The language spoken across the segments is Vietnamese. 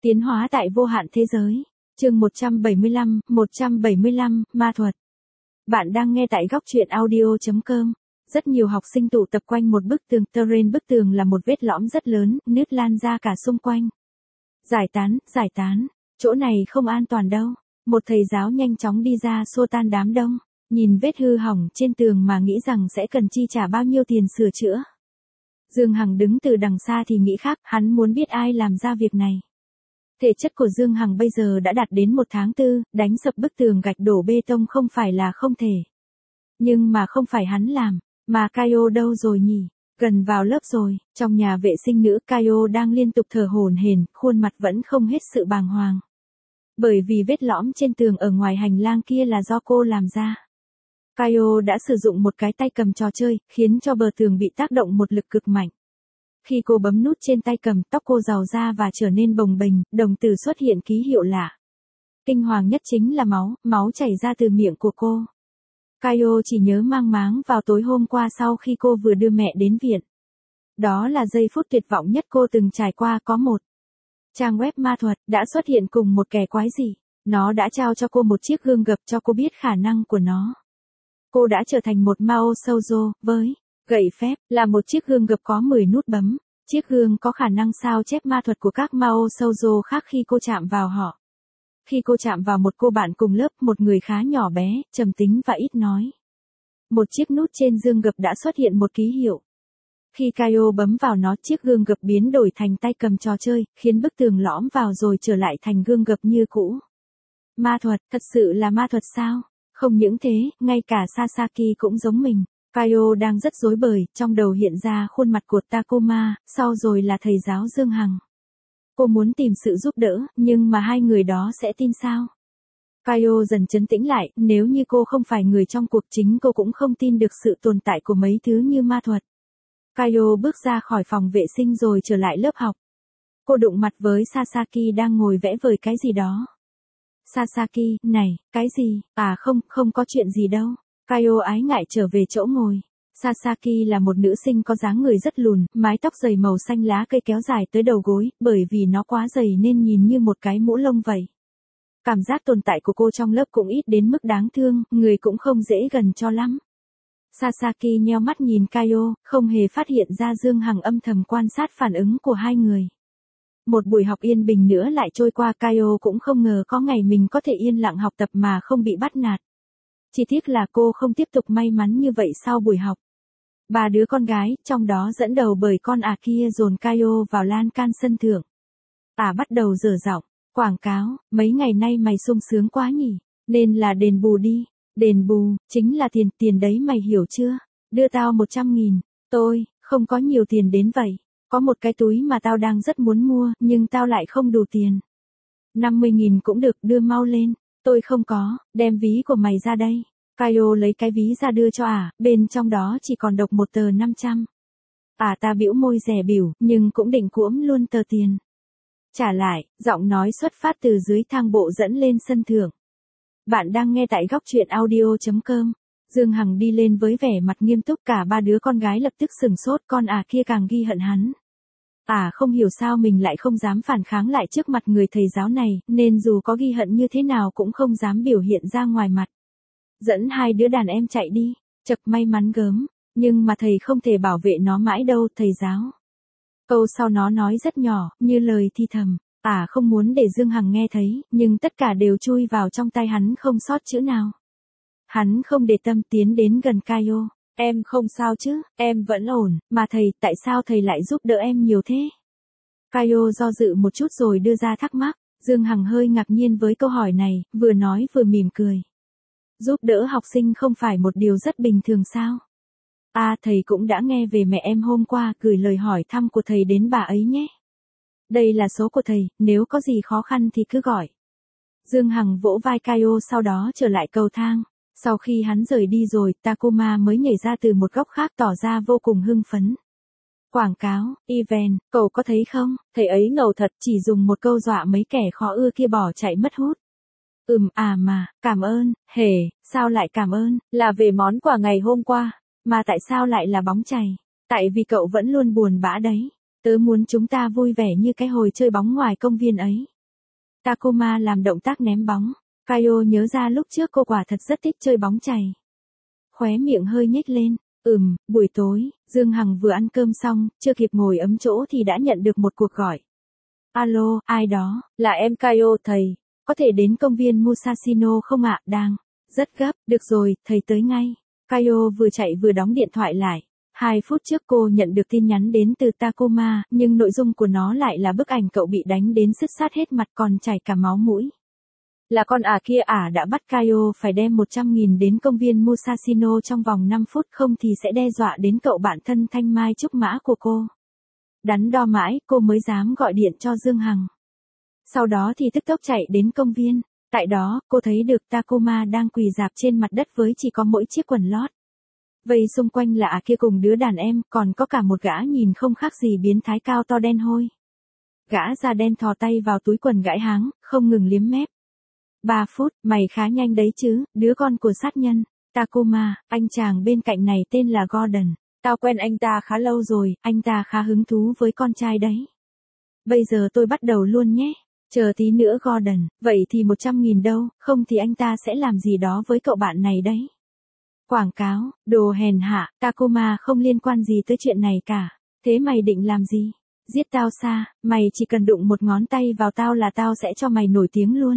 Tiến hóa tại vô hạn thế giới. Chương 175, ma thuật. Bạn đang nghe tại góc truyện audio.com. Rất nhiều học sinh tụ tập quanh một bức tường, terrain bức tường là một vết lõm rất lớn, nứt lan ra cả xung quanh. Giải tán, chỗ này không an toàn đâu. Một thầy giáo nhanh chóng đi ra xua tan đám đông, nhìn vết hư hỏng trên tường mà nghĩ rằng sẽ cần chi trả bao nhiêu tiền sửa chữa. Dương Hằng đứng từ đằng xa thì nghĩ khác, hắn muốn biết ai làm ra việc này. Thể chất của Dương Hằng bây giờ đã đạt đến 1 tháng 4, đánh sập bức tường gạch đổ bê tông không phải là không thể. Nhưng mà không phải hắn làm, mà Kaio đâu rồi nhỉ? Gần vào lớp rồi, trong nhà vệ sinh nữ Kaio đang liên tục thở hổn hển, khuôn mặt vẫn không hết sự bàng hoàng. Bởi vì vết lõm trên tường ở ngoài hành lang kia là do cô làm ra. Kaio đã sử dụng một cái tay cầm trò chơi, khiến cho bờ tường bị tác động một lực cực mạnh. Khi cô bấm nút trên tay cầm, tóc cô rào ra và trở nên bồng bềnh, đồng tử xuất hiện ký hiệu lạ. Kinh hoàng nhất chính là máu chảy ra từ miệng của cô. Kaio chỉ nhớ mang máng vào tối hôm qua sau khi cô vừa đưa mẹ đến viện. Đó là giây phút tuyệt vọng nhất cô từng trải qua. Có một trang web ma thuật đã xuất hiện cùng một kẻ quái dị. Nó đã trao cho cô một chiếc gương gập cho cô biết khả năng của nó. Cô đã trở thành một Mao Shoujo, với gậy phép, là một chiếc gương gập có 10 nút bấm. Chiếc gương có khả năng sao chép ma thuật của các Mao Shoujo khác khi cô chạm vào họ. Khi cô chạm vào một cô bạn cùng lớp, một người khá nhỏ bé, trầm tính và ít nói. Một chiếc nút trên gương gập đã xuất hiện một ký hiệu. Khi Kaio bấm vào nó, chiếc gương gập biến đổi thành tay cầm trò chơi, khiến bức tường lõm vào rồi trở lại thành gương gập như cũ. Ma thuật, thật sự là ma thuật sao? Không những thế, ngay cả Sasaki cũng giống mình. Kaio đang rất rối bời, trong đầu hiện ra khuôn mặt của Takuma, sau rồi là thầy giáo Dương Hằng. Cô muốn tìm sự giúp đỡ, nhưng mà hai người đó sẽ tin sao? Kaio dần trấn tĩnh lại, nếu như cô không phải người trong cuộc, chính cô cũng không tin được sự tồn tại của mấy thứ như ma thuật. Kaio bước ra khỏi phòng vệ sinh rồi trở lại lớp học. Cô đụng mặt với Sasaki đang ngồi vẽ vời cái gì đó. Sasaki, này, cái gì? À không có chuyện gì đâu. Kaio ái ngại trở về chỗ ngồi. Sasaki là một nữ sinh có dáng người rất lùn, mái tóc dày màu xanh lá cây kéo dài tới đầu gối, bởi vì nó quá dày nên nhìn như một cái mũ lông vậy. Cảm giác tồn tại của cô trong lớp cũng ít đến mức đáng thương, người cũng không dễ gần cho lắm. Sasaki nheo mắt nhìn Kaio, không hề phát hiện ra Dương Hằng âm thầm quan sát phản ứng của hai người. Một buổi học yên bình nữa lại trôi qua, Kaio cũng không ngờ có ngày mình có thể yên lặng học tập mà không bị bắt nạt. Chỉ tiếc là cô không tiếp tục may mắn như vậy sau buổi học. 3 đứa con gái, trong đó dẫn đầu bởi con kia dồn Kaio vào lan can sân thượng. Bắt đầu dở giọng, quảng cáo, mấy ngày nay mày sung sướng quá nhỉ, nên là đền bù đi. Đền bù, chính là tiền đấy mày hiểu chưa? Đưa tao 100.000, tôi, không có nhiều tiền đến vậy. Có một cái túi mà tao đang rất muốn mua, nhưng tao lại không đủ tiền. 50.000 cũng được, đưa mau lên. Tôi không có, đem ví của mày ra đây. Kaio lấy cái ví ra đưa cho bên trong đó chỉ còn độc một tờ 500. Ta bĩu môi rẻ bỉu, nhưng cũng định cuỗm luôn tờ tiền. Trả lại, giọng nói xuất phát từ dưới thang bộ dẫn lên sân thượng. Bạn đang nghe tại góc truyện audio.com. Dương Hằng đi lên với vẻ mặt nghiêm túc, cả 3 đứa con gái lập tức sừng sốt, con kia càng ghi hận hắn. Không hiểu sao mình lại không dám phản kháng lại trước mặt người thầy giáo này, nên dù có ghi hận như thế nào cũng không dám biểu hiện ra ngoài mặt. Dẫn 2 đứa đàn em chạy đi, chật may mắn gớm, nhưng mà thầy không thể bảo vệ nó mãi đâu, thầy giáo. Câu sau nó nói rất nhỏ, như lời thi thầm, không muốn để Dương Hằng nghe thấy, nhưng tất cả đều chui vào trong tai hắn không sót chữ nào. Hắn không để tâm tiến đến gần Kaio. Em không sao chứ, em vẫn ổn, mà thầy, tại sao thầy lại giúp đỡ em nhiều thế? Kaio do dự một chút rồi đưa ra thắc mắc. Dương Hằng hơi ngạc nhiên với câu hỏi này, vừa nói vừa mỉm cười. Giúp đỡ học sinh không phải một điều rất bình thường sao? Thầy cũng đã nghe về mẹ em hôm qua, gửi lời hỏi thăm của thầy đến bà ấy nhé. Đây là số của thầy, nếu có gì khó khăn thì cứ gọi. Dương Hằng vỗ vai Kaio, sau đó trở lại cầu thang. Sau khi hắn rời đi rồi, Takuma mới nhảy ra từ một góc khác tỏ ra vô cùng hưng phấn. Quảng cáo, event, cậu có thấy không? Thầy ấy ngầu thật, chỉ dùng một câu dọa mấy kẻ khó ưa kia bỏ chạy mất hút. Mà, cảm ơn, sao lại cảm ơn, là về món quà ngày hôm qua, mà tại sao lại là bóng chày? Tại vì cậu vẫn luôn buồn bã đấy. Tớ muốn chúng ta vui vẻ như cái hồi chơi bóng ngoài công viên ấy. Takuma làm động tác ném bóng. Kaio nhớ ra lúc trước cô quả thật rất thích chơi bóng chày. Khóe miệng hơi nhếch lên. Buổi tối, Dương Hằng vừa ăn cơm xong, chưa kịp ngồi ấm chỗ thì đã nhận được một cuộc gọi. Alo, ai đó, là em Kaio thầy, có thể đến công viên Musashino không ạ? Đang, rất gấp, được rồi, thầy tới ngay. Kaio vừa chạy vừa đóng điện thoại lại. 2 phút trước cô nhận được tin nhắn đến từ Takuma, nhưng nội dung của nó lại là bức ảnh cậu bị đánh đến sứt sát hết mặt còn chảy cả máu mũi. Là con kia đã bắt Kaio phải đem 100.000 đến công viên Musashino trong vòng 5 phút không thì sẽ đe dọa đến cậu bạn thân Thanh Mai Trúc Mã của cô. Đắn đo mãi, cô mới dám gọi điện cho Dương Hằng. Sau đó thì tức tốc chạy đến công viên. Tại đó, cô thấy được Takuma đang quỳ rạp trên mặt đất với chỉ có mỗi chiếc quần lót. Vây xung quanh là kia cùng đứa đàn em, còn có cả một gã nhìn không khác gì biến thái cao to đen hôi. Gã da đen thò tay vào túi quần gãi háng, không ngừng liếm mép. 3 phút, mày khá nhanh đấy chứ, đứa con của sát nhân. Takuma, anh chàng bên cạnh này tên là Gordon. Tao quen anh ta khá lâu rồi, anh ta khá hứng thú với con trai đấy. Bây giờ tôi bắt đầu luôn nhé. Chờ tí nữa Gordon, vậy thì 100.000 đâu, không thì anh ta sẽ làm gì đó với cậu bạn này đấy. Quảng cáo, đồ hèn hạ, Takuma không liên quan gì tới chuyện này cả. Thế mày định làm gì? Giết tao xa, mày chỉ cần đụng một ngón tay vào tao là tao sẽ cho mày nổi tiếng luôn.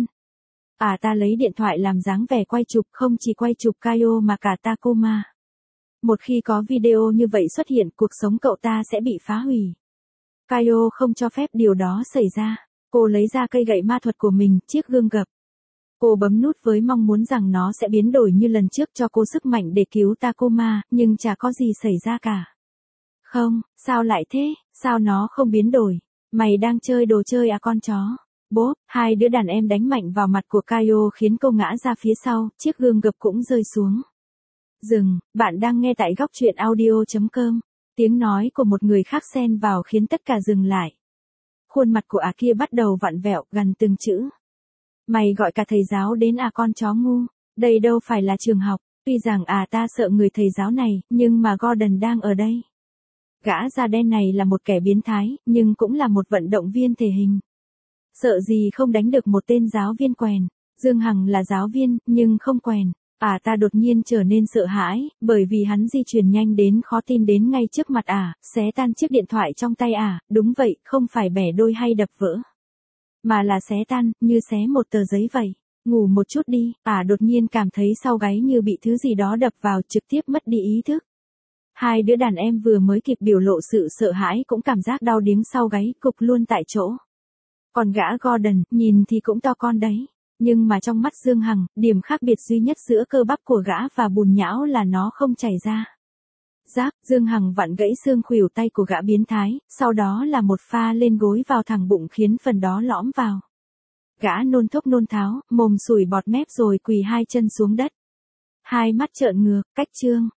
Ta lấy điện thoại làm dáng vẻ quay chụp, không chỉ quay chụp Kaio mà cả Takuma. Một khi có video như vậy xuất hiện, cuộc sống cậu ta sẽ bị phá hủy. Kaio không cho phép điều đó xảy ra. Cô lấy ra cây gậy ma thuật của mình, chiếc gương gập. Cô bấm nút với mong muốn rằng nó sẽ biến đổi như lần trước cho cô sức mạnh để cứu Takuma, nhưng chả có gì xảy ra cả. Không, sao lại thế, sao nó không biến đổi? Mày đang chơi đồ chơi con chó. Bốp, 2 đứa đàn em đánh mạnh vào mặt của Kaio khiến cô ngã ra phía sau, chiếc gương gập cũng rơi xuống. Dừng, bạn đang nghe tại góc truyện audio.com. Tiếng nói của một người khác xen vào khiến tất cả dừng lại. Khuôn mặt của kia bắt đầu vặn vẹo, gằn từng chữ. Mày gọi cả thầy giáo đến con chó ngu, đây đâu phải là trường học, tuy rằng ta sợ người thầy giáo này, nhưng mà Gordon đang ở đây. Gã da đen này là một kẻ biến thái, nhưng cũng là một vận động viên thể hình. Sợ gì không đánh được một tên giáo viên quèn. Dương Hằng là giáo viên, nhưng không quèn. Ta đột nhiên trở nên sợ hãi, bởi vì hắn di chuyển nhanh đến khó tin đến ngay trước mặt xé tan chiếc điện thoại trong tay đúng vậy, không phải bẻ đôi hay đập vỡ. Mà là xé tan, như xé một tờ giấy vậy. Ngủ một chút đi, đột nhiên cảm thấy sau gáy như bị thứ gì đó đập vào, trực tiếp mất đi ý thức. 2 đứa đàn em vừa mới kịp biểu lộ sự sợ hãi cũng cảm giác đau điếng sau gáy, cục luôn tại chỗ. Còn gã Gordon, nhìn thì cũng to con đấy. Nhưng mà trong mắt Dương Hằng, điểm khác biệt duy nhất giữa cơ bắp của gã và bùn nhão là nó không chảy ra. Giáp, Dương Hằng vặn gãy xương khuỷu tay của gã biến thái, sau đó là một pha lên gối vào thẳng bụng khiến phần đó lõm vào. Gã nôn thốc nôn tháo, mồm sủi bọt mép rồi quỳ 2 chân xuống đất. 2 mắt trợn ngược, cách trương,